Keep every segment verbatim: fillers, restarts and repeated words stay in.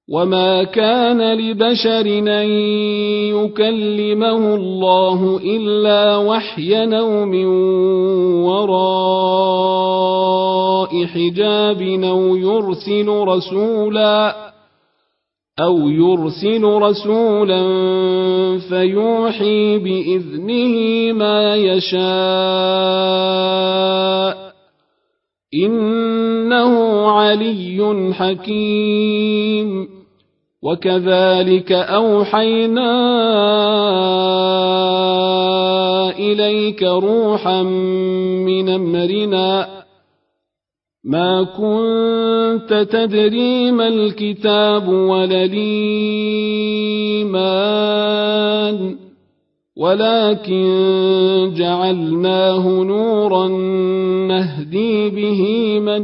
وما كان لبشر أن يكلمه الله إلا وحيا أو من وراء حجاب أو يرسل رسولا أو يرسل رسولا فيوحي بإذنه ما يشاء إنه علي حكيم. وكذلك أوحينا إليك روحا من أمرنا ما كنت تدري ما الكتاب ولا الإيمان ولكن جعلناه نورا نهدي به من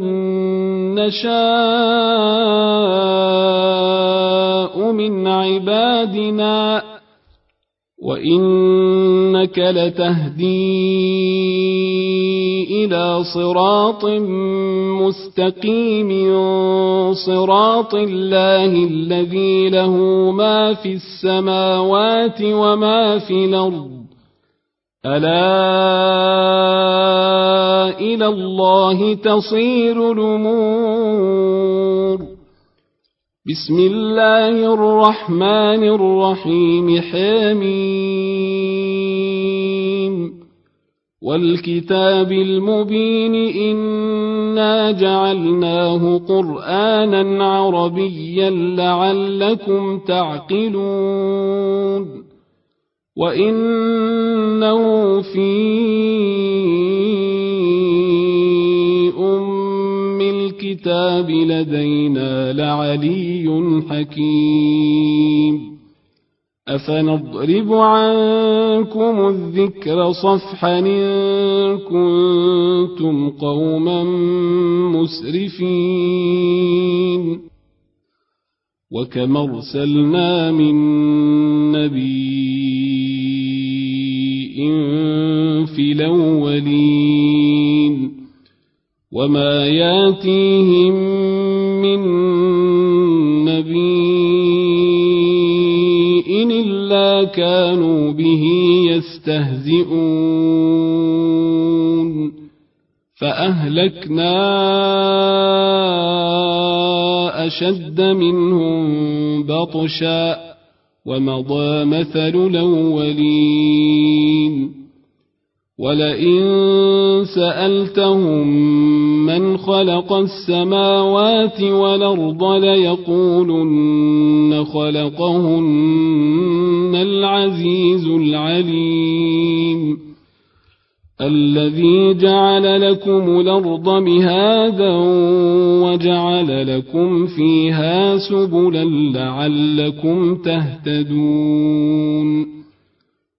نشاء من عبادنا وإنك لتهدي إلى صراط مستقيم صراط الله الذي له ما في السماوات وما في الأرض ألا إلى الله تصير الأمور. بسم الله الرحمن الرحيم حميم والكتاب المبين إنا جعلناه قرآنا عربيا لعلكم تعقلون وإنه في أم الكتاب لدينا لعلي حكيم. أفنضرب عنكم الذكر صفحا إن كنتم قوما مسرفين. وكم أرسلنا من نبي في الأولين وما ياتيهم من نبي إلا كانوا به يستهزئون فأهلكنا أشد منهم بطشا ومضى مثل الأولين. ولئن سألتهم من خلق السماوات والأرض ليقولن خلقهن العزيز العليم الذي جعل لكم الأرض مهادا وجعل لكم فيها سبلا لعلكم تهتدون.